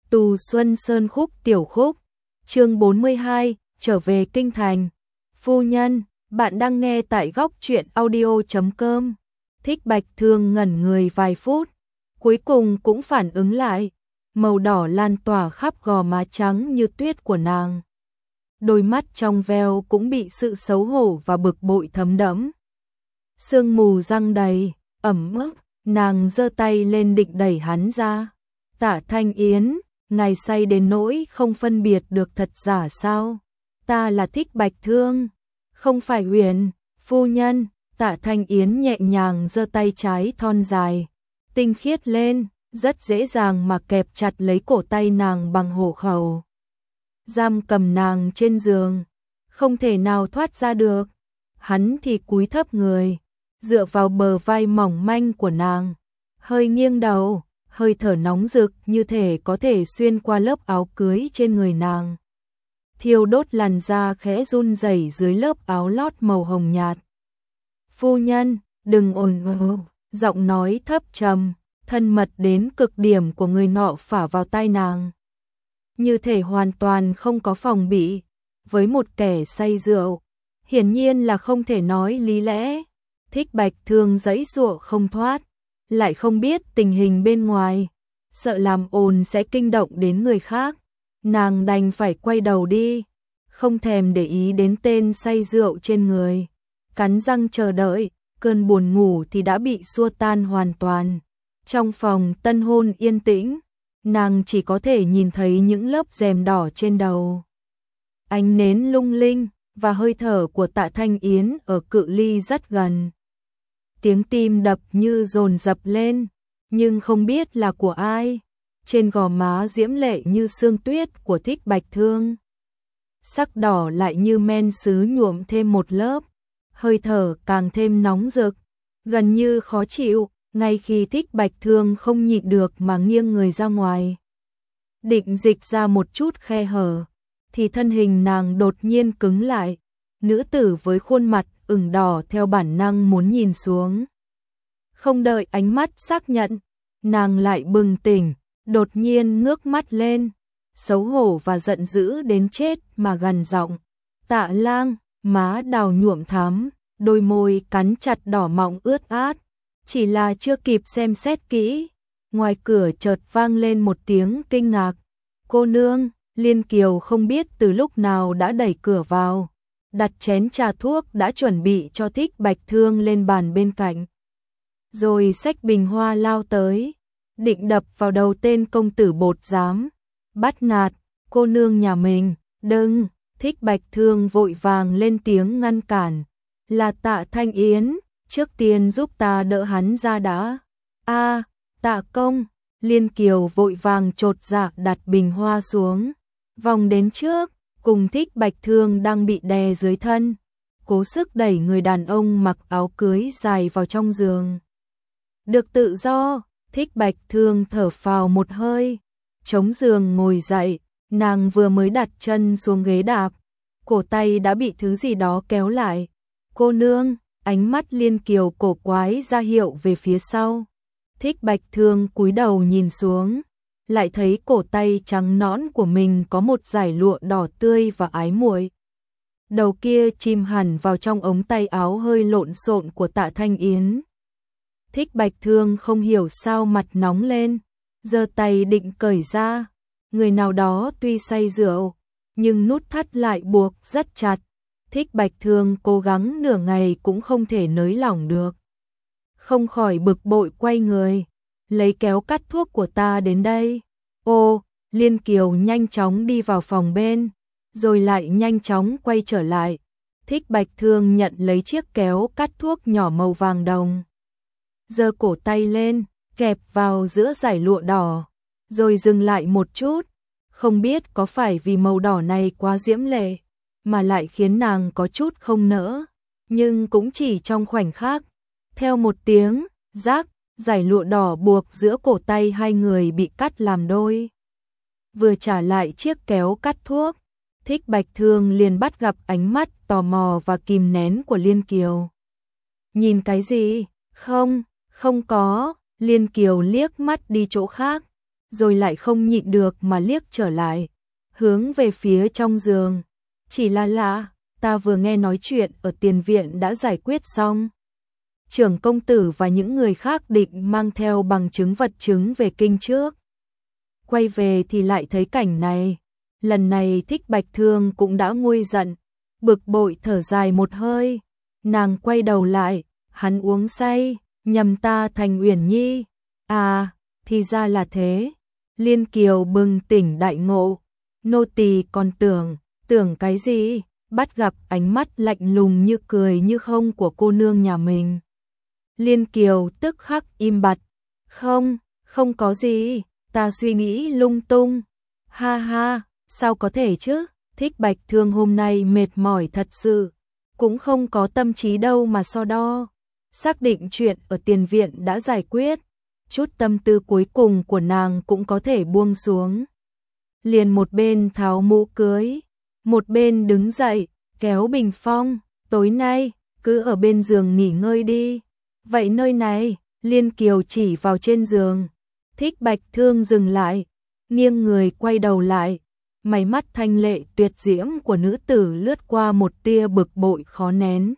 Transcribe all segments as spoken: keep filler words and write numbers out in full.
Tù Xuân Sơn khúc tiểu khúc, chương bốn mươi hai, trở về kinh thành. Phu nhân, bạn đang nghe tại góc truyện audio chấm com. Thích Bạch Thương ngẩn người vài phút, cuối cùng cũng phản ứng lại, màu đỏ lan tỏa khắp gò má trắng như tuyết của nàng. Đôi mắt trong veo cũng bị sự xấu hổ và bực bội thấm đẫm. Sương mù răng đầy, ẩm ướt, nàng giơ tay lên định đẩy hắn ra. Tạ Thanh Yến, ngài say đến nỗi không phân biệt được thật giả sao? Ta là Thích Bạch Thương, không phải Huyền phu nhân. Tạ Thanh Yến nhẹ nhàng giơ tay trái thon dài, tinh khiết lên, rất dễ dàng mà kẹp chặt lấy cổ tay nàng bằng hổ khẩu. Giam cầm nàng trên giường, không thể nào thoát ra được. Hắn thì cúi thấp người, dựa vào bờ vai mỏng manh của nàng, hơi nghiêng đầu, hơi thở nóng rực như thể có thể xuyên qua lớp áo cưới trên người nàng. Thiêu đốt làn da khẽ run rẩy dưới lớp áo lót màu hồng nhạt. Phu nhân, đừng ồn ào, giọng nói thấp trầm, thân mật đến cực điểm của người nọ phả vào tai nàng. Như thể hoàn toàn không có phòng bị, với một kẻ say rượu, hiển nhiên là không thể nói lý lẽ. Thích Bạch Thương giãy giụa không thoát, lại không biết tình hình bên ngoài, sợ làm ồn sẽ kinh động đến người khác. Nàng đành phải quay đầu đi, không thèm để ý đến tên say rượu trên người, cắn răng chờ đợi, cơn buồn ngủ thì đã bị xua tan hoàn toàn. Trong phòng tân hôn yên tĩnh, nàng chỉ có thể nhìn thấy những lớp rèm đỏ trên đầu. Ánh nến lung linh và hơi thở của Tạ Thanh Yến ở cự ly rất gần. Tiếng tim đập như dồn dập lên, nhưng không biết là của ai. Trên gò má diễm lệ như sương tuyết của Thích Bạch Thương, sắc đỏ lại như men sứ nhuộm thêm một lớp, hơi thở càng thêm nóng rực, gần như khó chịu. Ngay khi Thích Bạch Thương không nhịn được mà nghiêng người ra ngoài, định dịch ra một chút khe hở, thì thân hình nàng đột nhiên cứng lại. Nữ tử với khuôn mặt ửng đỏ theo bản năng muốn nhìn xuống. Không đợi ánh mắt xác nhận, nàng lại bừng tỉnh, đột nhiên ngước mắt lên, xấu hổ và giận dữ đến chết mà gằn giọng. Tạ Lang, má đào nhuộm thắm, đôi môi cắn chặt đỏ mọng ướt át. Chỉ là chưa kịp xem xét kỹ, ngoài cửa chợt vang lên một tiếng kinh ngạc. Cô nương. Liên Kiều không biết từ lúc nào đã đẩy cửa vào, đặt chén trà thuốc đã chuẩn bị cho Thích Bạch Thương lên bàn bên cạnh, rồi xách bình hoa lao tới, định đập vào đầu tên công tử bột giám, bắt nạt cô nương nhà mình. Đừng! Thích Bạch Thương vội vàng lên tiếng ngăn cản. Là Tạ Thanh Yến, trước tiên giúp ta đỡ hắn ra đã. A, Tạ công! Liên Kiều vội vàng chột dạ đặt bình hoa xuống, vòng đến trước, cùng Thích Bạch Thương đang bị đè dưới thân, cố sức đẩy người đàn ông mặc áo cưới dài vào trong giường. Được tự do, Thích Bạch Thương thở phào một hơi, chống giường ngồi dậy. Nàng vừa mới đặt chân xuống ghế đạp, cổ tay đã bị thứ gì đó kéo lại. Cô nương! Ánh mắt Liên Kiều cổ quái ra hiệu về phía sau. Thích Bạch Thương cúi đầu nhìn xuống, lại thấy cổ tay trắng nõn của mình có một dải lụa đỏ tươi và ái muội. Đầu kia chìm hẳn vào trong ống tay áo hơi lộn xộn của Tạ Thanh Yến. Thích Bạch Thương không hiểu sao mặt nóng lên, giơ tay định cởi ra. Người nào đó tuy say rượu, nhưng nút thắt lại buộc rất chặt. Thích Bạch Thương cố gắng nửa ngày cũng không thể nới lỏng được. Không khỏi bực bội quay người, lấy kéo cắt thuốc của ta đến đây. Ô, Liên Kiều nhanh chóng đi vào phòng bên, rồi lại nhanh chóng quay trở lại. Thích Bạch Thương nhận lấy chiếc kéo cắt thuốc nhỏ màu vàng đồng, giơ cổ tay lên, kẹp vào giữa dải lụa đỏ, rồi dừng lại một chút. Không biết có phải vì màu đỏ này quá diễm lệ, mà lại khiến nàng có chút không nỡ, nhưng cũng chỉ trong khoảnh khắc. Theo một tiếng rác, dải lụa đỏ buộc giữa cổ tay hai người bị cắt làm đôi. Vừa trả lại chiếc kéo cắt thuốc, Thích Bạch Thương liền bắt gặp ánh mắt tò mò và kìm nén của Liên Kiều. Nhìn cái gì? Không, không có. Liên Kiều liếc mắt đi chỗ khác, rồi lại không nhịn được mà liếc trở lại, hướng về phía trong giường. Chỉ là lạ, ta vừa nghe nói chuyện ở tiền viện đã giải quyết xong. Trưởng công tử và những người khác định mang theo bằng chứng vật chứng về kinh trước. Quay về thì lại thấy cảnh này. Lần này Thích Bạch Thương cũng đã nguôi giận, bực bội thở dài một hơi. Nàng quay đầu lại, hắn uống say, nhầm ta thành Uyển Nhi. À, thì ra là thế. Liên Kiều bừng tỉnh đại ngộ. Nô tỳ còn tưởng, tưởng cái gì? Bắt gặp ánh mắt lạnh lùng như cười như không của cô nương nhà mình. Liên Kiều tức khắc im bặt. Không, không có gì, ta suy nghĩ lung tung. Ha ha, sao có thể chứ? Thích Bạch Thương hôm nay mệt mỏi thật sự, cũng không có tâm trí đâu mà so đo. Xác định chuyện ở tiền viện đã giải quyết, chút tâm tư cuối cùng của nàng cũng có thể buông xuống. Liền một bên tháo mũ cưới, một bên đứng dậy, kéo bình phong, tối nay, cứ ở bên giường nghỉ ngơi đi. Vậy nơi này, Liên Kiều chỉ vào trên giường. Thích Bạch Thương dừng lại, nghiêng người quay đầu lại, mày mắt thanh lệ tuyệt diễm của nữ tử lướt qua một tia bực bội khó nén.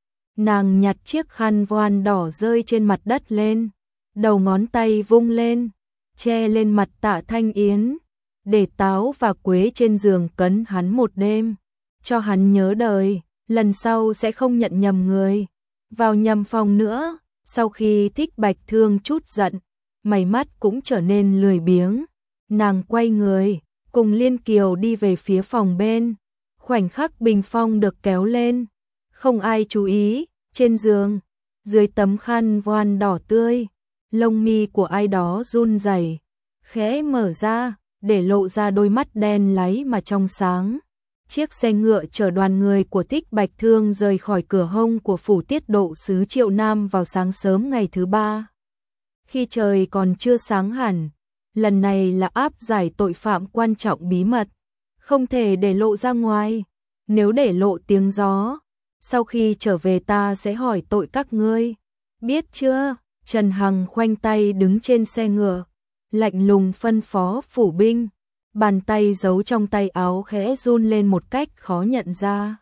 Nàng nhặt chiếc khăn voan đỏ rơi trên mặt đất lên, đầu ngón tay vung lên, che lên mặt Tạ Thanh Yến, để táo và quế trên giường cấn hắn một đêm, cho hắn nhớ đời, lần sau sẽ không nhận nhầm người, vào nhầm phòng nữa. Sau khi Thích Bạch Thương chút giận, mày mắt cũng trở nên lười biếng, nàng quay người, cùng Liên Kiều đi về phía phòng bên. Khoảnh khắc bình phong được kéo lên, không ai chú ý, trên giường, dưới tấm khăn voan đỏ tươi, lông mi của ai đó run rẩy, khẽ mở ra, để lộ ra đôi mắt đen láy mà trong sáng. Chiếc xe ngựa chở đoàn người của Thích Bạch Thương rời khỏi cửa hông của phủ tiết độ sứ Triệu Nam vào sáng sớm ngày thứ ba. Khi trời còn chưa sáng hẳn, lần này là áp giải tội phạm quan trọng bí mật, không thể để lộ ra ngoài, nếu để lộ tiếng gió, sau khi trở về ta sẽ hỏi tội các ngươi, biết chưa? Trần Hằng khoanh tay đứng trên xe ngựa, lạnh lùng phân phó phủ binh, bàn tay giấu trong tay áo khẽ run lên một cách khó nhận ra.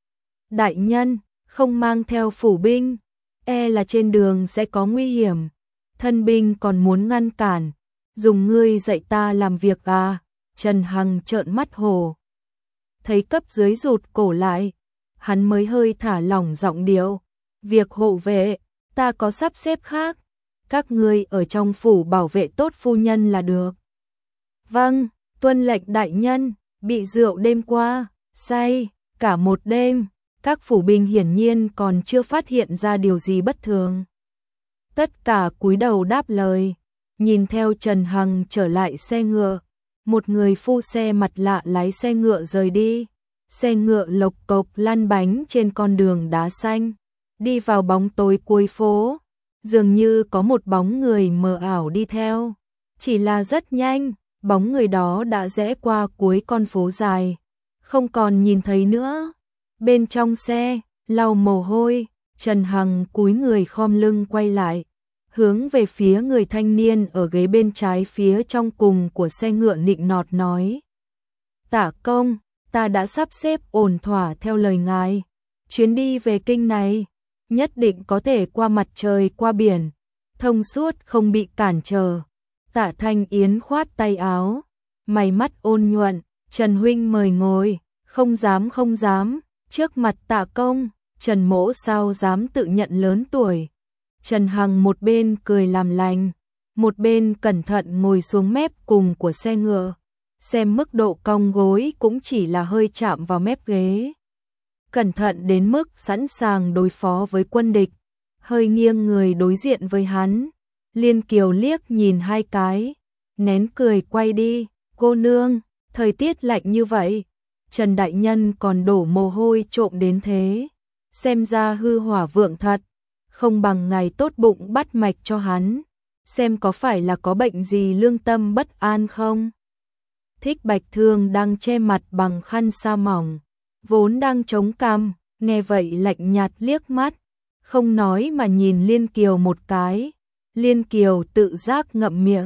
Đại nhân, không mang theo phủ binh, e là trên đường sẽ có nguy hiểm, thân binh còn muốn ngăn cản, dùng ngươi dạy ta làm việc à? Trần Hằng trợn mắt hồ. Thấy cấp dưới rụt cổ lại, hắn mới hơi thả lỏng giọng điệu, việc hộ vệ, ta có sắp xếp khác, các ngươi ở trong phủ bảo vệ tốt phu nhân là được. Vâng, tuân lệnh đại nhân. Bị rượu đêm qua, say, cả một đêm, các phủ binh hiển nhiên còn chưa phát hiện ra điều gì bất thường. Tất cả cúi đầu đáp lời, nhìn theo Trần Hằng trở lại xe ngựa, một người phu xe mặt lạ lái xe ngựa rời đi. Xe ngựa lộc cộc lăn bánh trên con đường đá xanh, đi vào bóng tối cuối phố, dường như có một bóng người mờ ảo đi theo. Chỉ là rất nhanh, bóng người đó đã rẽ qua cuối con phố dài, không còn nhìn thấy nữa. Bên trong xe, lau mồ hôi, Trần Hằng cúi người khom lưng quay lại, hướng về phía người thanh niên ở ghế bên trái phía trong cùng của xe ngựa nịnh nọt nói. Tả công, ta đã sắp xếp ổn thỏa theo lời ngài. Chuyến đi về kinh này, nhất định có thể qua mặt trời qua biển, thông suốt không bị cản trở. Tạ Thanh Yến khoát tay áo, mày mắt ôn nhuận, Trần huynh mời ngồi. Không dám không dám, trước mặt Tạ công, Trần mỗ sao dám tự nhận lớn tuổi. Trần Hằng một bên cười làm lành, một bên cẩn thận ngồi xuống mép cùng của xe ngựa, xem mức độ cong gối cũng chỉ là hơi chạm vào mép ghế. Cẩn thận đến mức sẵn sàng đối phó với quân địch, hơi nghiêng người đối diện với hắn. Liên Kiều liếc nhìn hai cái, nén cười quay đi. Cô nương, thời tiết lạnh như vậy, Trần đại nhân còn đổ mồ hôi trộm đến thế, xem ra hư hỏa vượng thật, không bằng ngài tốt bụng bắt mạch cho hắn, xem có phải là có bệnh gì lương tâm bất an không. Thích Bạch Thương đang che mặt bằng khăn sa mỏng, vốn đang chống cằm, nghe vậy lạnh nhạt liếc mắt, không nói mà nhìn Liên Kiều một cái. Liên Kiều tự giác ngậm miệng,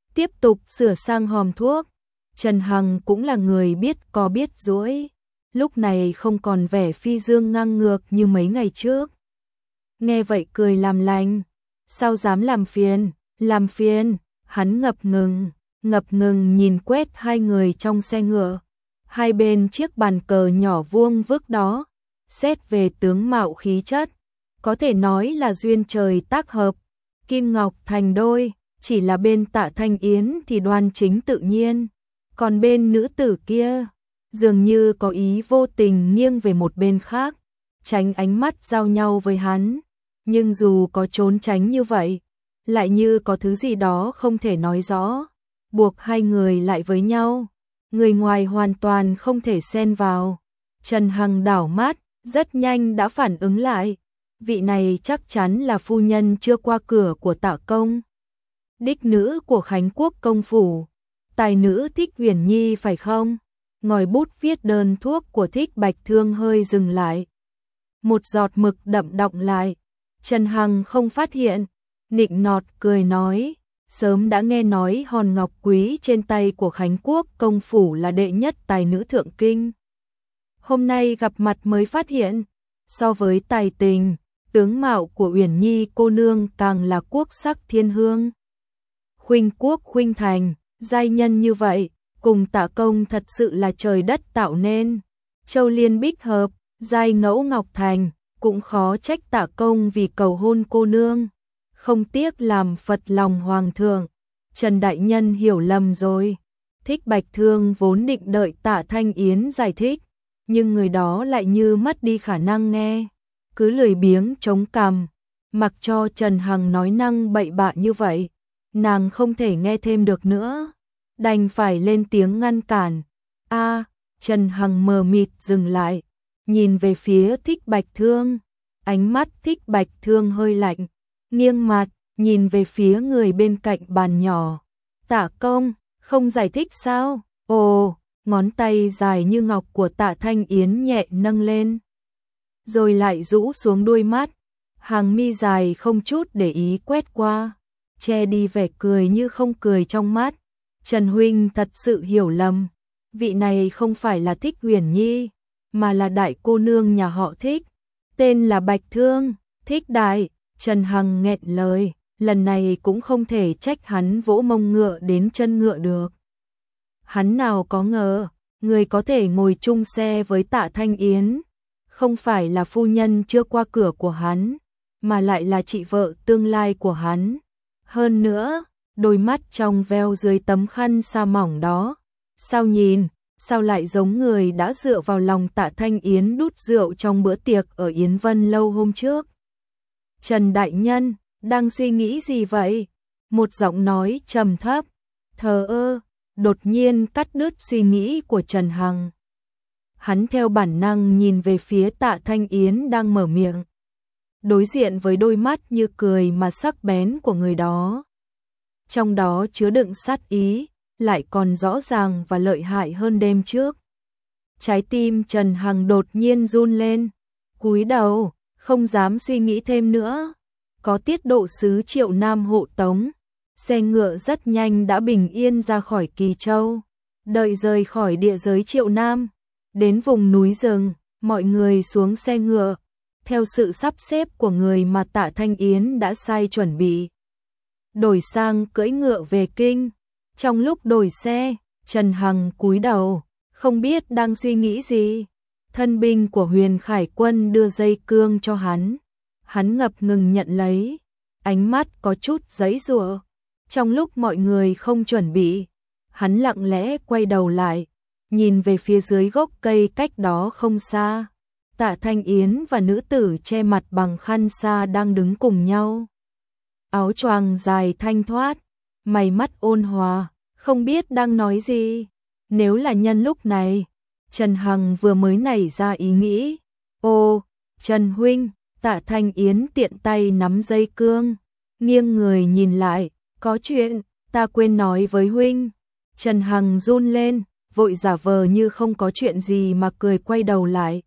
tiếp tục sửa sang hòm thuốc. Trần Hằng cũng là người biết có biết dỗi, lúc này không còn vẻ phi dương ngang ngược như mấy ngày trước. Nghe vậy cười làm lành, sao dám làm phiền, làm phiền, hắn ngập ngừng, ngập ngừng nhìn quét hai người trong xe ngựa, hai bên chiếc bàn cờ nhỏ vuông vức đó, xét về tướng mạo khí chất, có thể nói là duyên trời tác hợp, kim ngọc thành đôi, chỉ là bên Tạ Thanh Yến thì đoan chính tự nhiên, còn bên nữ tử kia, dường như có ý vô tình nghiêng về một bên khác, tránh ánh mắt giao nhau với hắn, nhưng dù có trốn tránh như vậy, lại như có thứ gì đó không thể nói rõ, buộc hai người lại với nhau, người ngoài hoàn toàn không thể xen vào. Trần Hằng đảo mắt, rất nhanh đã phản ứng lại, vị này chắc chắn là phu nhân chưa qua cửa của Tạ công, đích nữ của Khánh Quốc công phủ, tài nữ Thích Uyển Nhi phải không? Ngòi bút viết đơn thuốc của Thích Bạch Thương hơi dừng lại, một giọt mực đậm đọng lại, Trần Hằng không phát hiện, nịnh nọt cười nói, sớm đã nghe nói hòn ngọc quý trên tay của Khánh Quốc công phủ là đệ nhất tài nữ thượng kinh. Hôm nay gặp mặt mới phát hiện, so với tài tình, tướng mạo của Uyển Nhi cô nương càng là quốc sắc thiên hương. Khuynh quốc khuynh thành, giai nhân như vậy, cùng Tạ công thật sự là trời đất tạo nên. Châu liên bích hợp, giai ngẫu ngọc thành, cũng khó trách Tạ công vì cầu hôn cô nương, không tiếc làm phật lòng hoàng thượng. Trần đại nhân hiểu lầm rồi. Thích Bạch Thương vốn định đợi Tạ Thanh Yến giải thích, nhưng người đó lại như mất đi khả năng nghe, cứ lười biếng chống cằm, mặc cho Trần Hằng nói năng bậy bạ như vậy, nàng không thể nghe thêm được nữa, đành phải lên tiếng ngăn cản. A, Trần Hằng mờ mịt dừng lại, nhìn về phía Thích Bạch Thương, ánh mắt Thích Bạch Thương hơi lạnh, nghiêng mặt, nhìn về phía người bên cạnh bàn nhỏ. Tạ công, không giải thích sao? Ồ, ngón tay dài như ngọc của Tạ Thanh Yến nhẹ nâng lên, rồi lại rũ xuống đuôi mắt, hàng mi dài không chút để ý quét qua, che đi vẻ cười như không cười trong mắt. Trần huynh thật sự hiểu lầm, vị này không phải là Thích Uyển Nhi, mà là đại cô nương nhà họ Thích, tên là Bạch Thương, Thích đại. Trần Hằng nghẹn lời, lần này cũng không thể trách hắn vỗ mông ngựa đến chân ngựa được. Hắn nào có ngờ, người có thể ngồi chung xe với Tạ Thanh Yến, không phải là phu nhân chưa qua cửa của hắn, mà lại là chị vợ tương lai của hắn. Hơn nữa, đôi mắt trong veo dưới tấm khăn sa mỏng đó, sao nhìn, sao lại giống người đã dựa vào lòng Tạ Thanh Yến đút rượu trong bữa tiệc ở Yến Vân lâu hôm trước. Trần đại nhân, đang suy nghĩ gì vậy? Một giọng nói trầm thấp, thờ ơ, đột nhiên cắt đứt suy nghĩ của Trần Hằng. Hắn theo bản năng nhìn về phía Tạ Thanh Yến đang mở miệng, đối diện với đôi mắt như cười mà sắc bén của người đó. Trong đó chứa đựng sát ý, lại còn rõ ràng và lợi hại hơn đêm trước. Trái tim Trần Hằng đột nhiên run lên, cúi đầu, không dám suy nghĩ thêm nữa. Có tiết độ sứ Triệu Nam hộ tống, xe ngựa rất nhanh đã bình yên ra khỏi Kỳ Châu. Đợi rời khỏi địa giới Triệu Nam, đến vùng núi rừng, mọi người xuống xe ngựa, theo sự sắp xếp của người mà Tạ Thanh Yến đã sai chuẩn bị. Đổi sang cưỡi ngựa về kinh. Trong lúc đổi xe, Trần Hằng cúi đầu, không biết đang suy nghĩ gì. Thân binh của Huyền Khải Quân đưa dây cương cho hắn. Hắn ngập ngừng nhận lấy, ánh mắt có chút giãy giụa. Trong lúc mọi người không chuẩn bị, hắn lặng lẽ quay đầu lại, nhìn về phía dưới gốc cây cách đó không xa. Tạ Thanh Yến và nữ tử che mặt bằng khăn sa đang đứng cùng nhau. Áo choàng dài thanh thoát, mày mắt ôn hòa, không biết đang nói gì. Nếu là nhân lúc này, Trần Hằng vừa mới nảy ra ý nghĩ. Ô, Trần huynh, Tạ Thanh Yến tiện tay nắm dây cương, nghiêng người nhìn lại, có chuyện, ta quên nói với huynh. Trần Hằng run lên, vội giả vờ như không có chuyện gì mà cười quay đầu lại.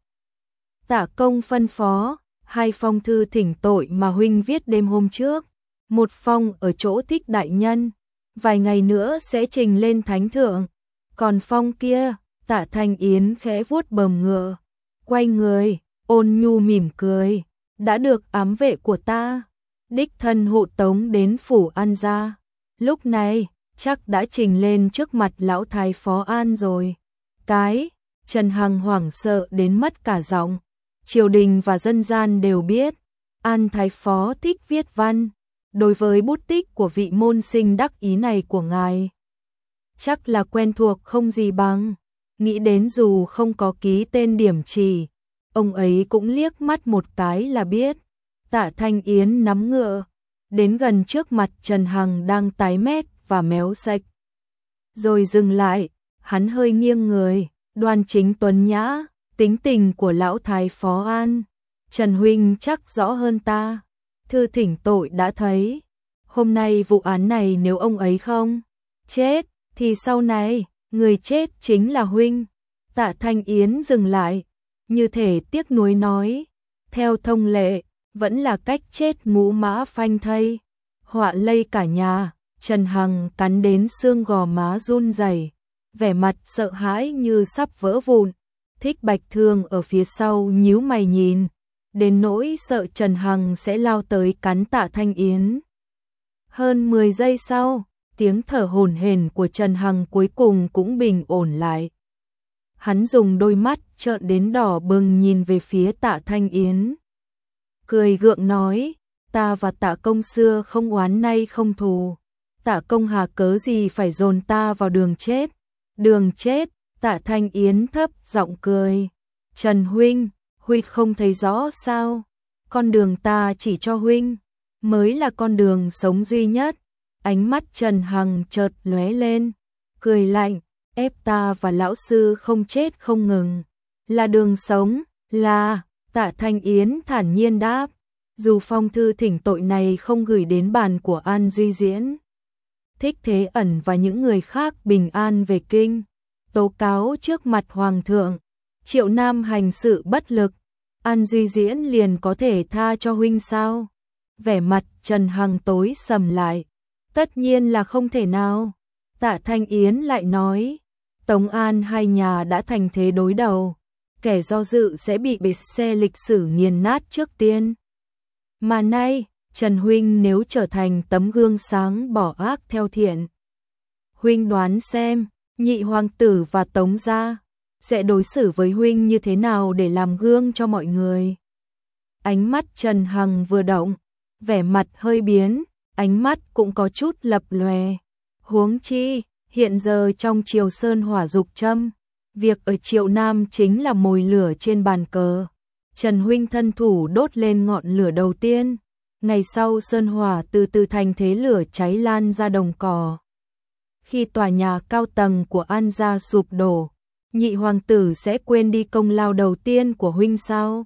Tạ công phân phó, hai phong thư thỉnh tội mà huynh viết đêm hôm trước, một phong ở chỗ Thích đại nhân, vài ngày nữa sẽ trình lên thánh thượng. Còn phong kia, Tạ Thanh Yến khẽ vuốt bờm ngựa, quay người, ôn nhu mỉm cười, đã được ám vệ của ta đích thân hộ tống đến phủ An gia. Lúc này, chắc đã trình lên trước mặt lão thái phó An rồi. Cái, Trần Hằng hoảng sợ đến mất cả giọng. Triều đình và dân gian đều biết, An thái phó thích viết văn. Đối với bút tích của vị môn sinh đắc ý này của ngài, chắc là quen thuộc không gì bằng. Nghĩ đến dù không có ký tên điểm chỉ, ông ấy cũng liếc mắt một cái là biết. Tạ Thanh Yến nắm ngựa, đến gần trước mặt Trần Hằng đang tái mét và méo sạch. Rồi dừng lại, hắn hơi nghiêng người, đoan chính tuấn nhã, tính tình của lão thái phó An. Trần huynh chắc rõ hơn ta, thư thỉnh tội đã thấy. Hôm nay vụ án này nếu ông ấy không chết, thì sau này, người chết chính là huynh. Tạ Thanh Yến dừng lại, như thể tiếc nuối nói, theo thông lệ, vẫn là cách chết ngũ mã phanh thây, họa lây cả nhà. Trần Hằng cắn đến xương gò má run rẩy, vẻ mặt sợ hãi như sắp vỡ vụn. Thích Bạch Thương ở phía sau nhíu mày nhìn, đến nỗi sợ Trần Hằng sẽ lao tới cắn Tạ Thanh Yến. Hơn mười giây sau, tiếng thở hổn hển của Trần Hằng cuối cùng cũng bình ổn lại. Hắn dùng đôi mắt trợn đến đỏ bừng nhìn về phía Tạ Thanh Yến, cười gượng nói, ta và Tạ công xưa không oán nay không thù. Tạ công hà cớ gì phải dồn ta vào đường chết? Đường chết? Tạ Thanh Yến thấp giọng cười. Trần huynh, huynh không thấy rõ sao? Con đường ta chỉ cho huynh mới là con đường sống duy nhất. Ánh mắt Trần Hằng chợt lóe lên, cười lạnh, ép ta và lão sư không chết không ngừng, là đường sống, là. Tạ Thanh Yến thản nhiên đáp, dù phong thư thỉnh tội này không gửi đến bàn của An Duy Diễn, Thích Thế Ẩn và những người khác bình an về kinh, tố cáo trước mặt Hoàng thượng, Triệu Nam hành sự bất lực, An Duy Diễn liền có thể tha cho huynh sao? Vẻ mặt Trần Hằng tối sầm lại, tất nhiên là không thể nào. Tạ Thanh Yến lại nói, Tống An hai nhà đã thành thế đối đầu, kẻ do dự sẽ bị bệt xe lịch sử nghiền nát trước tiên. Mà nay, Trần huynh nếu trở thành tấm gương sáng bỏ ác theo thiện, huynh đoán xem, nhị hoàng tử và Tống gia sẽ đối xử với huynh như thế nào để làm gương cho mọi người. Ánh mắt Trần Hằng vừa động, vẻ mặt hơi biến, ánh mắt cũng có chút lập lòe. Huống chi, hiện giờ trong Triều Sơn hỏa dục châm, việc ở Triệu Nam chính là mồi lửa trên bàn cờ. Trần huynh thân thủ đốt lên ngọn lửa đầu tiên, ngày sau sơn hỏa từ từ thành thế lửa cháy lan ra đồng cỏ. Khi tòa nhà cao tầng của An gia sụp đổ, nhị hoàng tử sẽ quên đi công lao đầu tiên của huynh sao?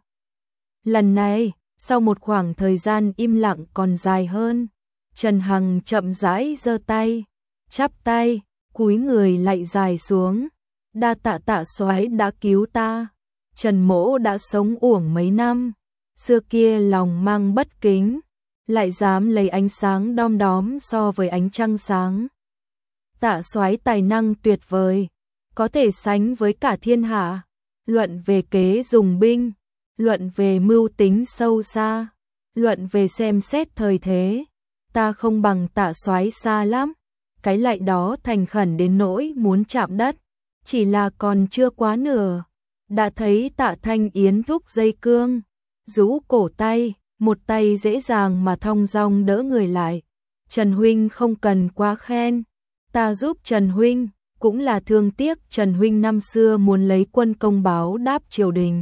Lần này, sau một khoảng thời gian im lặng còn dài hơn, Trần Hằng chậm rãi giơ tay, chắp tay, cúi người lạy dài xuống. Đa tạ Tạ soái đã cứu ta. Trần mỗ đã sống uổng mấy năm, xưa kia lòng mang bất kính, lại dám lấy ánh sáng đom đóm so với ánh trăng sáng. Tạ soái tài năng tuyệt vời, có thể sánh với cả thiên hạ. Luận về kế dùng binh, luận về mưu tính sâu xa, luận về xem xét thời thế, ta không bằng Tạ soái xa lắm. Cái lạy đó thành khẩn đến nỗi muốn chạm đất, chỉ là còn chưa quá nửa. Đã thấy Tạ Thanh Yến thúc dây cương, rũ cổ tay, một tay dễ dàng mà thong dong đỡ người lại. Trần huynh không cần quá khen, ta giúp Trần huynh, cũng là thương tiếc Trần huynh năm xưa muốn lấy quân công báo đáp triều đình,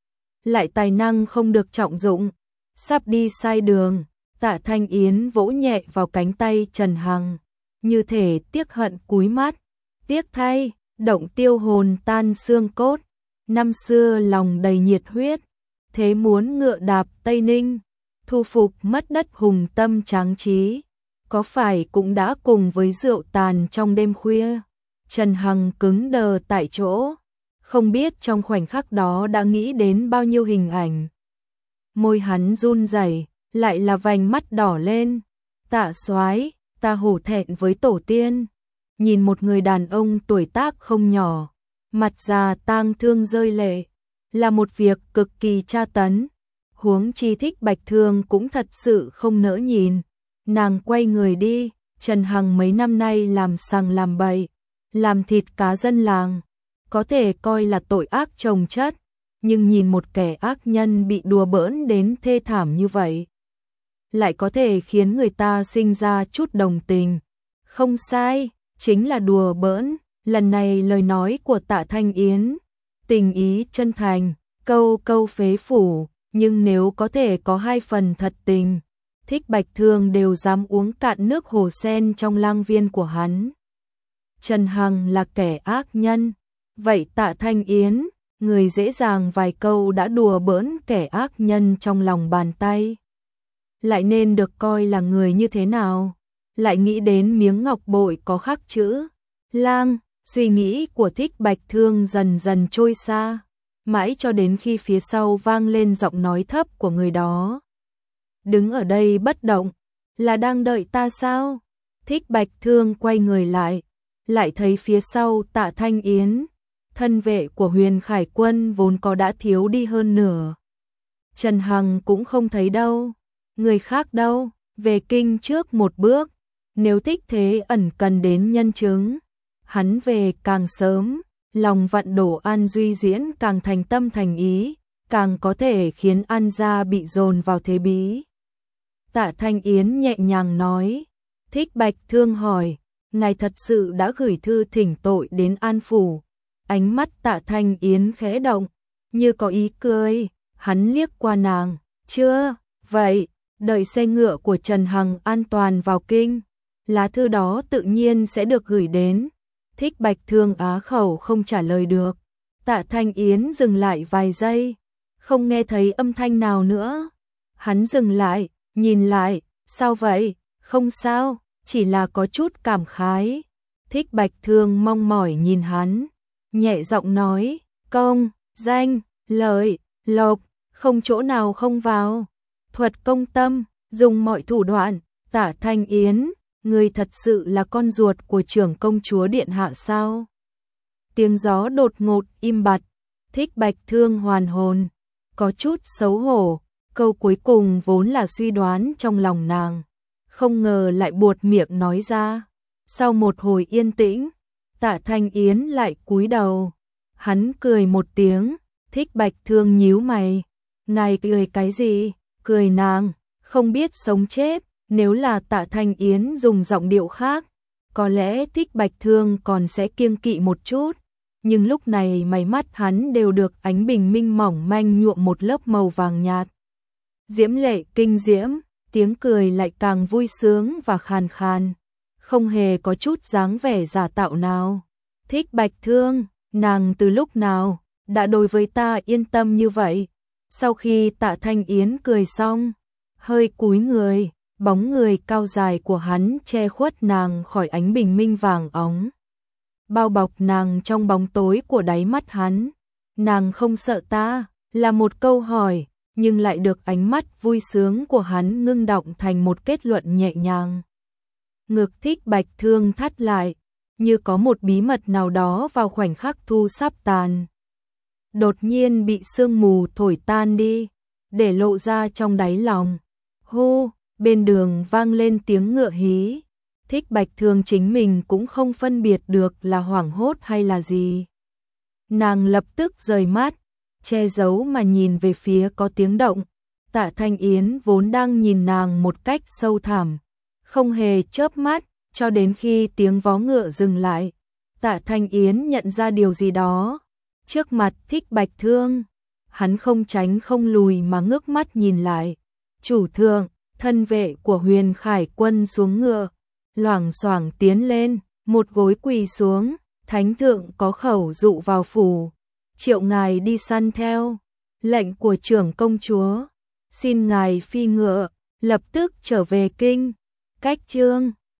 lại tài năng không được trọng dụng, sắp đi sai đường. Tạ Thanh Yến vỗ nhẹ vào cánh tay Trần Hằng, như thể tiếc hận cúi mắt, tiếc thay, động tiêu hồn tan xương cốt. Năm xưa lòng đầy nhiệt huyết, thế muốn ngựa đạp Tây Ninh, thu phục mất đất hùng tâm tráng trí, có phải cũng đã cùng với rượu tàn trong đêm khuya? Trần Hằng cứng đờ tại chỗ, không biết trong khoảnh khắc đó đã nghĩ đến bao nhiêu hình ảnh. Môi hắn run rẩy, lại là vành mắt đỏ lên. Tạ soái, ta hổ thẹn với tổ tiên. Nhìn một người đàn ông tuổi tác không nhỏ, mặt già tang thương rơi lệ, là một việc cực kỳ tra tấn. Huống chi Thích Bạch Thương cũng thật sự không nỡ nhìn. Nàng quay người đi. Trần Hằng mấy năm nay làm sằng làm bậy, làm thịt cá dân làng, có thể coi là tội ác chồng chất, nhưng nhìn một kẻ ác nhân bị đùa bỡn đến thê thảm như vậy, lại có thể khiến người ta sinh ra chút đồng tình. Không sai, chính là đùa bỡn. Lần này lời nói của Tạ Thanh Yến, tình ý chân thành, câu câu phế phủ, nhưng nếu có thể có hai phần thật tình, Thích Bạch Thương đều dám uống cạn nước hồ sen trong lang viên của hắn. Trần Hằng là kẻ ác nhân, vậy Tạ Thanh Yến, người dễ dàng vài câu đã đùa bỡn kẻ ác nhân trong lòng bàn tay, lại nên được coi là người như thế nào? Lại nghĩ đến miếng ngọc bội có khắc chữ lang, suy nghĩ của Thích Bạch Thương dần dần trôi xa, mãi cho đến khi phía sau vang lên giọng nói thấp của người đó. Đứng ở đây bất động, là đang đợi ta sao? Thích Bạch Thương quay người lại, lại thấy phía sau Tạ Thanh Yến, thân vệ của Huyền Khải Quân vốn có đã thiếu đi hơn nửa. Trần Hằng cũng không thấy đâu, người khác đâu, về kinh trước một bước, nếu Thích Thế Ẩn cần đến nhân chứng, hắn về càng sớm, lòng vặn đổ An Duy Diễn càng thành tâm thành ý, càng có thể khiến An gia bị dồn vào thế bí. Tạ Thanh Yến nhẹ nhàng nói. Thích Bạch Thương hỏi, ngài thật sự đã gửi thư thỉnh tội đến An phủ? Ánh mắt Tạ Thanh Yến khẽ động, như có ý cười, hắn liếc qua nàng, chưa, vậy, đợi xe ngựa của Trần Hằng an toàn vào kinh, lá thư đó tự nhiên sẽ được gửi đến. Thích Bạch Thương á khẩu không trả lời được. Tạ Thanh Yến dừng lại vài giây, không nghe thấy âm thanh nào nữa. Hắn dừng lại, nhìn lại, sao vậy? Không sao, chỉ là có chút cảm khái. Thích Bạch Thương mong mỏi nhìn hắn, nhẹ giọng nói, công, danh, lợi, lộc, không chỗ nào không vào. Thuật công tâm, dùng mọi thủ đoạn. Tạ Thanh Yến, người thật sự là con ruột của trưởng công chúa điện hạ sao? Tiếng gió đột ngột im bặt. Thích Bạch Thương hoàn hồn, có chút xấu hổ. Câu cuối cùng vốn là suy đoán trong lòng nàng, không ngờ lại buột miệng nói ra. Sau một hồi yên tĩnh, Tạ Thanh Yến lại cúi đầu. Hắn cười một tiếng. Thích Bạch Thương nhíu mày, ngài cười cái gì? Cười nàng, không biết sống chết. Nếu là Tạ Thanh Yến dùng giọng điệu khác, có lẽ Thích Bạch Thương còn sẽ kiêng kỵ một chút. Nhưng lúc này mày mắt hắn đều được ánh bình minh mỏng manh nhuộm một lớp màu vàng nhạt. Diễm lệ kinh diễm, tiếng cười lại càng vui sướng và khàn khàn, không hề có chút dáng vẻ giả tạo nào. Thích Bạch Thương, nàng từ lúc nào đã đối với ta yên tâm như vậy? Sau khi Tạ Thanh Yến cười xong, hơi cúi người, bóng người cao dài của hắn che khuất nàng khỏi ánh bình minh vàng óng, bao bọc nàng trong bóng tối của đáy mắt hắn. Nàng không sợ ta, là một câu hỏi, nhưng lại được ánh mắt vui sướng của hắn ngưng động thành một kết luận nhẹ nhàng. Ngực Thích Bạch Thương thắt lại, như có một bí mật nào đó vào khoảnh khắc thu sắp tàn, đột nhiên bị sương mù thổi tan đi, để lộ ra trong đáy lòng. Hô, bên đường vang lên tiếng ngựa hí. Thích Bạch Thương chính mình cũng không phân biệt được là hoảng hốt hay là gì. Nàng lập tức rời mắt, che giấu mà nhìn về phía có tiếng động. Tạ Thanh Yến vốn đang nhìn nàng một cách sâu thẳm, không hề chớp mắt, cho đến khi tiếng vó ngựa dừng lại. Tạ Thanh Yến nhận ra điều gì đó. Trước mặt Thích Bạch Thương, hắn không tránh không lùi mà ngước mắt nhìn lại. Chủ thượng, thân vệ của Huyền Khải Quân xuống ngựa, loảng xoảng tiến lên, một gối quỳ xuống. Thánh thượng có khẩu dụ vào phủ, triệu ngài đi săn theo lệnh của trưởng công chúa, xin ngài phi ngựa, lập tức trở về kinh. Cách chương